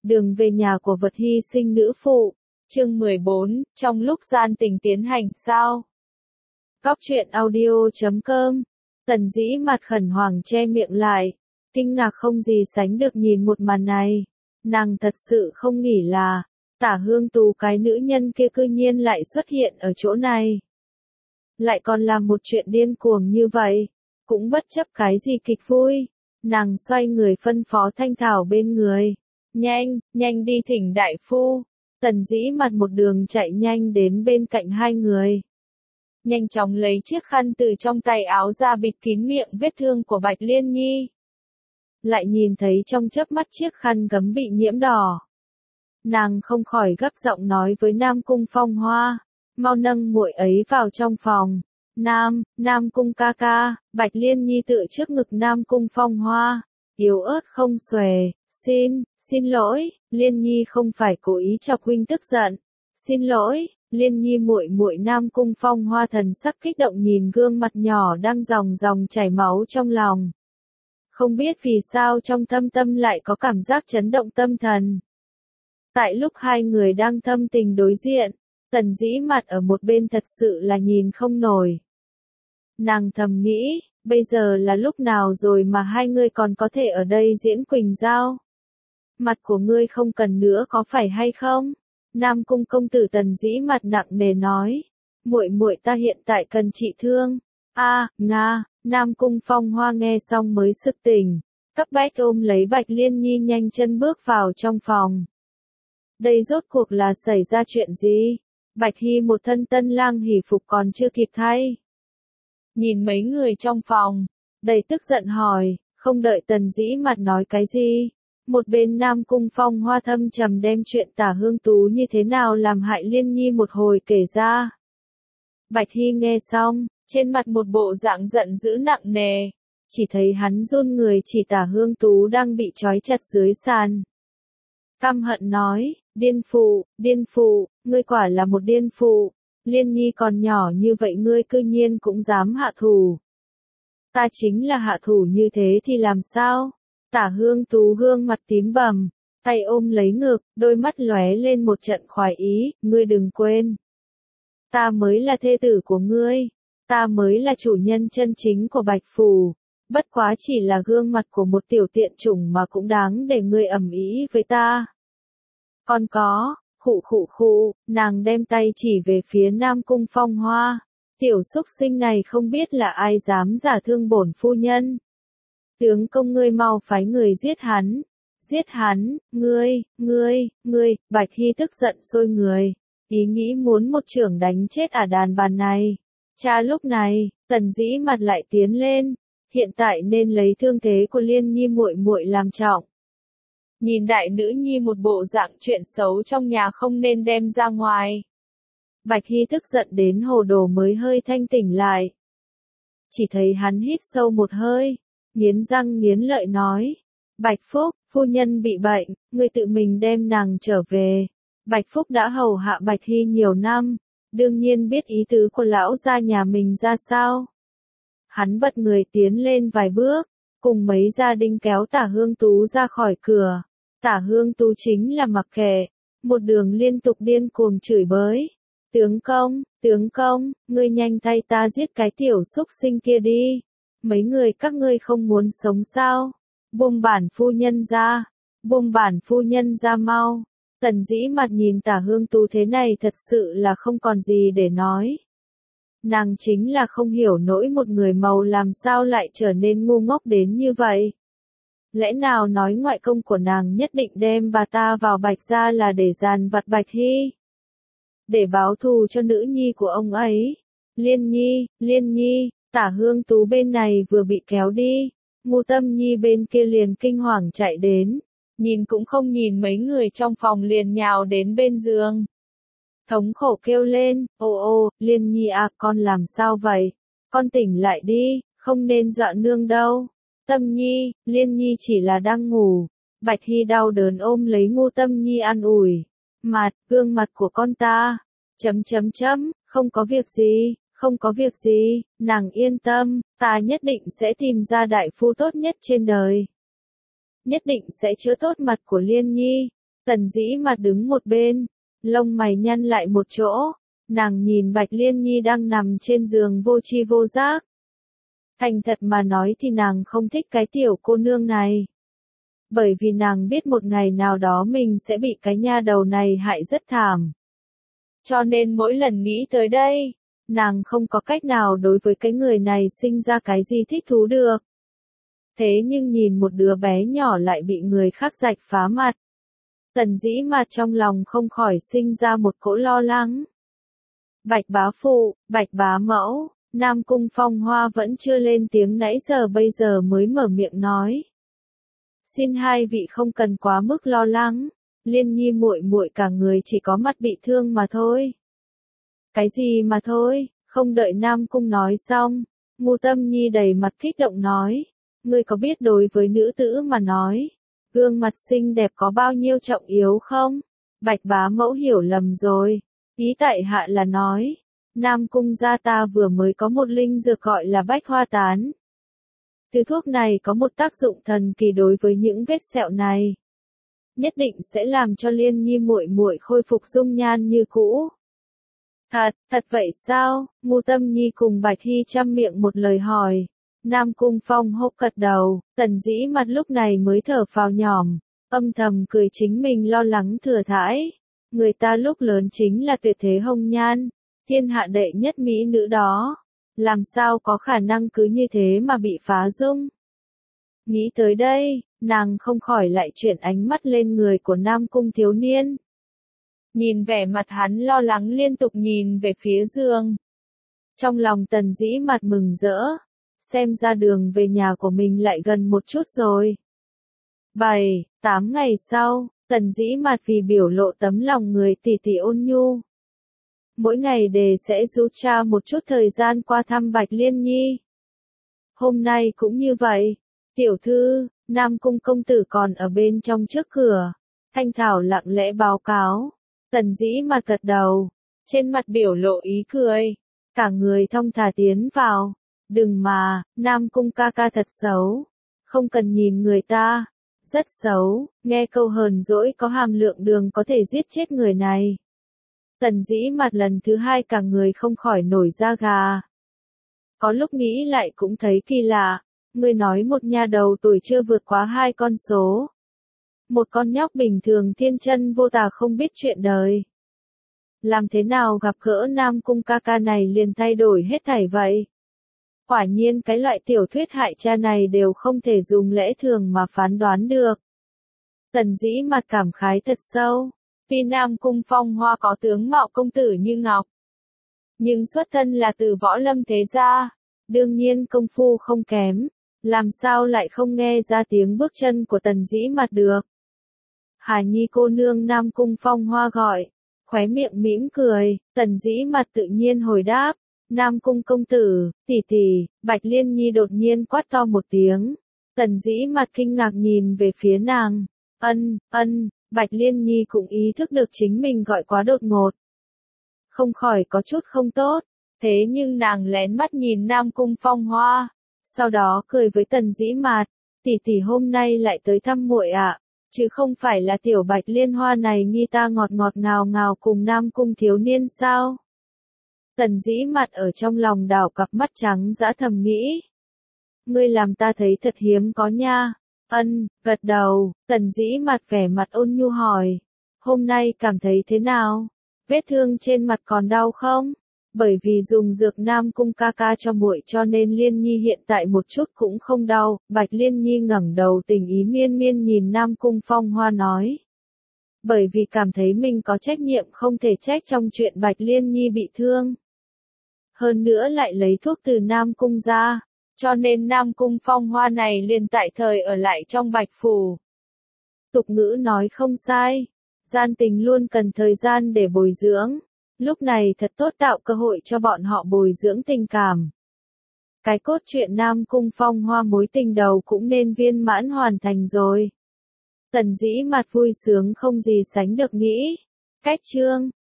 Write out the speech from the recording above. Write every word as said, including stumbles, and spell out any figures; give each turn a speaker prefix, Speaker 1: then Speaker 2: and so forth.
Speaker 1: Đường về nhà của vật hy sinh nữ phụ. Chương mười bốn, trong lúc gian tình tiến hành sao? Góc truyện audio chấm com. Tần Dĩ mặt khẩn hoảng che miệng lại, kinh ngạc không gì sánh được nhìn một màn này. Nàng thật sự không nghĩ là, Tả Hương Tú cái nữ nhân kia cư nhiên lại xuất hiện ở chỗ này. Lại còn làm một chuyện điên cuồng như vậy, cũng bất chấp cái gì kịch vui. Nàng xoay người phân phó Thanh Thảo bên người. Nhanh, nhanh đi thỉnh đại phu. Tần Dĩ mặt một đường chạy nhanh đến bên cạnh hai người. Nhanh chóng lấy chiếc khăn từ trong tay áo ra bịt kín miệng vết thương của Bạch Liên Nhi. Lại nhìn thấy trong chớp mắt chiếc khăn gấm bị nhiễm đỏ. Nàng không khỏi gấp giọng nói với Nam Cung Phong Hoa. Mau nâng muội ấy vào trong phòng. Nam, Nam Cung ca ca, Bạch Liên Nhi tự trước ngực Nam Cung Phong Hoa. Yếu ớt không xuề, xin, xin lỗi, Liên Nhi không phải cố ý chọc huynh tức giận. Xin lỗi, Liên Nhi muội muội. Nam Cung Phong Hoa thần sắc kích động nhìn gương mặt nhỏ đang ròng ròng chảy máu trong lòng. Không biết vì sao trong thâm tâm lại có cảm giác chấn động tâm thần. Tại lúc hai người đang thâm tình đối diện, Tần Dĩ mặt ở một bên thật sự là nhìn không nổi. Nàng thầm nghĩ, bây giờ là lúc nào rồi mà hai người còn có thể ở đây diễn quỳnh giao? Mặt của ngươi không cần nữa có phải hay không? Nam Cung công tử Tần Dĩ mặt nặng nề nói. Muội muội ta hiện tại cần trị thương. A, à, nga, Nam Cung Phong Hoa nghe xong mới sực tỉnh, cấp bách ôm lấy Bạch Liên Nhi nhanh chân bước vào trong phòng. Đây rốt cuộc là xảy ra chuyện gì? Bạch Hy một thân tân lang hỷ phục còn chưa kịp thay. Nhìn mấy người trong phòng, đầy tức giận hỏi, không đợi Tần Dĩ mặt nói cái gì. Một bên Nam Cung Phong Hoa thâm trầm đem chuyện Tả Hương Tú như thế nào làm hại Liên Nhi một hồi kể ra. Bạch Hy nghe xong, trên mặt một bộ dạng giận dữ nặng nề, chỉ thấy hắn run người chỉ Tả Hương Tú đang bị trói chặt dưới sàn. Căm hận nói, điên phụ, điên phụ, ngươi quả là một điên phụ, Liên Nhi còn nhỏ như vậy ngươi cư nhiên cũng dám hạ thủ. Ta chính là hạ thủ như thế thì làm sao? Tả Hương Tú gương mặt tím bầm, tay ôm lấy ngực, đôi mắt lóe lên một trận khoái ý, ngươi đừng quên. Ta mới là thê tử của ngươi, ta mới là chủ nhân chân chính của Bạch Phủ, bất quá chỉ là gương mặt của một tiểu tiện chủng mà cũng đáng để ngươi ầm ĩ với ta. Còn có, khụ khụ khụ, nàng đem tay chỉ về phía Nam Cung Phong Hoa, tiểu xúc sinh này không biết là ai dám giả thương bổn phu nhân. Tướng công ngươi mau phái người giết hắn, giết hắn, ngươi, ngươi, ngươi, Bạch Hy tức giận sôi người, ý nghĩ muốn một chưởng đánh chết ả đàn bà này. Cha lúc này, Tần Dĩ mặt lại tiến lên, hiện tại nên lấy thương thế của Liên Nhi muội muội làm trọng. Nhìn đại nữ nhi một bộ dạng chuyện xấu trong nhà không nên đem ra ngoài. Bạch Hy tức giận đến hồ đồ mới hơi thanh tỉnh lại. Chỉ thấy hắn hít sâu một hơi, nghiến răng nghiến lợi nói. Bạch Phúc, phu nhân bị bệnh, ngươi tự mình đem nàng trở về. Bạch Phúc đã hầu hạ Bạch Hy nhiều năm, đương nhiên biết ý tứ của lão gia nhà mình ra sao. Hắn bật người tiến lên vài bước, cùng mấy gia đình kéo Tả Hương Tú ra khỏi cửa. Tả Hương Tú chính là mặc kệ, một đường liên tục điên cuồng chửi bới. Tướng công, tướng công, ngươi nhanh thay ta giết cái tiểu xúc sinh kia đi. Mấy người các ngươi không muốn sống sao? Buông bản phu nhân ra, buông bản phu nhân ra mau. Tần Dĩ mặt nhìn Tả Hương Tú thế này thật sự là không còn gì để nói. Nàng chính là không hiểu nổi một người màu làm sao lại trở nên ngu ngốc đến như vậy. Lẽ nào nói ngoại công của nàng nhất định đem bà ta vào Bạch gia là để dàn vặt Bạch Hy? Để báo thù cho nữ nhi của ông ấy. Liên Nhi, Liên Nhi, Tả Hương Tú bên này vừa bị kéo đi, Ngô Tâm Nhi bên kia liền kinh hoàng chạy đến, nhìn cũng không nhìn mấy người trong phòng liền nhào đến bên giường. Thống khổ kêu lên, ô ô, Liên Nhi à, con làm sao vậy? Con tỉnh lại đi, không nên dọa nương đâu. Tâm Nhi, Liên Nhi chỉ là đang ngủ. Bạch Hy đau đớn ôm lấy Ngô Tâm Nhi an ủi. Mặt, gương mặt của con ta. Chấm chấm chấm, không có việc gì, không có việc gì, nàng yên tâm, ta nhất định sẽ tìm ra đại phu tốt nhất trên đời. Nhất định sẽ chữa tốt mặt của Liên Nhi. Tần Dĩ Mạt đứng một bên, lông mày nhăn lại một chỗ, nàng nhìn Bạch Liên Nhi đang nằm trên giường vô tri vô giác. Thành thật mà nói thì nàng không thích cái tiểu cô nương này. Bởi vì nàng biết một ngày nào đó mình sẽ bị cái nha đầu này hại rất thảm. Cho nên mỗi lần nghĩ tới đây, nàng không có cách nào đối với cái người này sinh ra cái gì thích thú được. Thế nhưng nhìn một đứa bé nhỏ lại bị người khác rạch phá mặt. Tần Dĩ Mạt trong lòng không khỏi sinh ra một cỗ lo lắng. Bạch bá phụ, Bạch bá mẫu, Nam Cung Phong Hoa vẫn chưa lên tiếng nãy giờ bây giờ mới mở miệng nói. Xin hai vị không cần quá mức lo lắng, Liên Nhi muội muội cả người chỉ có mắt bị thương mà thôi. Cái gì mà thôi, không đợi Nam Cung nói xong, Ngô Tâm Nhi đầy mặt kích động nói, ngươi có biết đối với nữ tử mà nói, gương mặt xinh đẹp có bao nhiêu trọng yếu không? Bạch bá mẫu hiểu lầm rồi, ý tại hạ là nói, Nam Cung gia ta vừa mới có một linh dược gọi là bách hoa tán. Thứ thuốc này có một tác dụng thần kỳ đối với những vết sẹo này. Nhất định sẽ làm cho Liên Nhi muội muội khôi phục dung nhan như cũ. Thật, thật vậy sao? Ngô Tâm Nhi cùng Bạch Hy chăm miệng một lời hỏi. Nam Cung Phong hốc gật đầu, Tần Dĩ Mạt lúc này mới thở phào nhòm, âm thầm cười chính mình lo lắng thừa thãi. Người ta lúc lớn chính là tuyệt thế hồng nhan, thiên hạ đệ nhất mỹ nữ đó. Làm sao có khả năng cứ như thế mà bị phá dung? Nghĩ tới đây, nàng không khỏi lại chuyển ánh mắt lên người của Nam Cung thiếu niên. Nhìn vẻ mặt hắn lo lắng liên tục nhìn về phía giường. Trong lòng Tần Dĩ Mạt mừng rỡ, xem ra đường về nhà của mình lại gần một chút rồi. bảy, tám ngày sau, Tần Dĩ Mạt vì biểu lộ tấm lòng người tỷ tỷ ôn nhu. Mỗi ngày đề sẽ giúp cha một chút thời gian qua thăm Bạch Liên Nhi. Hôm nay cũng như vậy, tiểu thư, Nam Cung công tử còn ở bên trong trước cửa. Thanh Thảo lặng lẽ báo cáo, Tần Dĩ Mạt gật đầu, trên mặt biểu lộ ý cười, cả người thong thả tiến vào. Đừng mà, Nam Cung ca ca thật xấu, không cần nhìn người ta, rất xấu, nghe câu hờn dỗi có hàm lượng đường có thể giết chết người này. Tần Dĩ Mạt lần thứ hai cả người không khỏi nổi da gà. Có lúc nghĩ lại cũng thấy kỳ lạ, người nói một nha đầu tuổi chưa vượt quá hai con số. Một con nhóc bình thường thiên chân vô tà không biết chuyện đời. Làm thế nào gặp gỡ Nam Cung ca ca này liền thay đổi hết thảy vậy? Quả nhiên cái loại tiểu thuyết hại cha này đều không thể dùng lẽ thường mà phán đoán được. Tần Dĩ Mạt cảm khái thật sâu. Tuy Nam Cung Phong Hoa có tướng mạo công tử như ngọc, nhưng xuất thân là từ võ lâm thế gia, đương nhiên công phu không kém, làm sao lại không nghe ra tiếng bước chân của Tần Dĩ Mạt được. Hà Nhi cô nương Nam Cung Phong Hoa gọi, khóe miệng mỉm cười, Tần Dĩ Mạt tự nhiên hồi đáp, Nam Cung công tử, tỷ tỷ. Bạch Liên Nhi đột nhiên quát to một tiếng, Tần Dĩ Mạt kinh ngạc nhìn về phía nàng, ân, ân. Bạch Liên Nhi cũng ý thức được chính mình gọi quá đột ngột. Không khỏi có chút không tốt, thế nhưng nàng lén mắt nhìn Nam Cung Phong Hoa, sau đó cười với Tần Dĩ Mạt, tỷ tỷ hôm nay lại tới thăm muội ạ, chứ không phải là tiểu Bạch Liên Hoa này nghi ta ngọt ngọt ngào ngào cùng Nam Cung thiếu niên sao? Tần Dĩ Mạt ở trong lòng đảo cặp mắt trắng dã thầm nghĩ. Ngươi làm ta thấy thật hiếm có nha. Ân, gật đầu, Tần Dĩ Mạt vẻ mặt ôn nhu hỏi, hôm nay cảm thấy thế nào? Vết thương trên mặt còn đau không? Bởi vì dùng dược Nam Cung ca ca cho muội cho nên Liên Nhi hiện tại một chút cũng không đau. Bạch Liên Nhi ngẩng đầu tình ý miên miên nhìn Nam Cung Phong Hoa nói. Bởi vì cảm thấy mình có trách nhiệm không thể trách trong chuyện Bạch Liên Nhi bị thương. Hơn nữa lại lấy thuốc từ Nam Cung ra. Cho nên Nam Cung Phong Hoa này liền tại thời ở lại trong Bạch Phủ. Tục ngữ nói không sai, gian tình luôn cần thời gian để bồi dưỡng, lúc này thật tốt tạo cơ hội cho bọn họ bồi dưỡng tình cảm. Cái cốt truyện Nam Cung Phong Hoa mối tình đầu cũng nên viên mãn hoàn thành rồi. Tần Dĩ Mạt vui sướng không gì sánh được nghĩ. Cách chương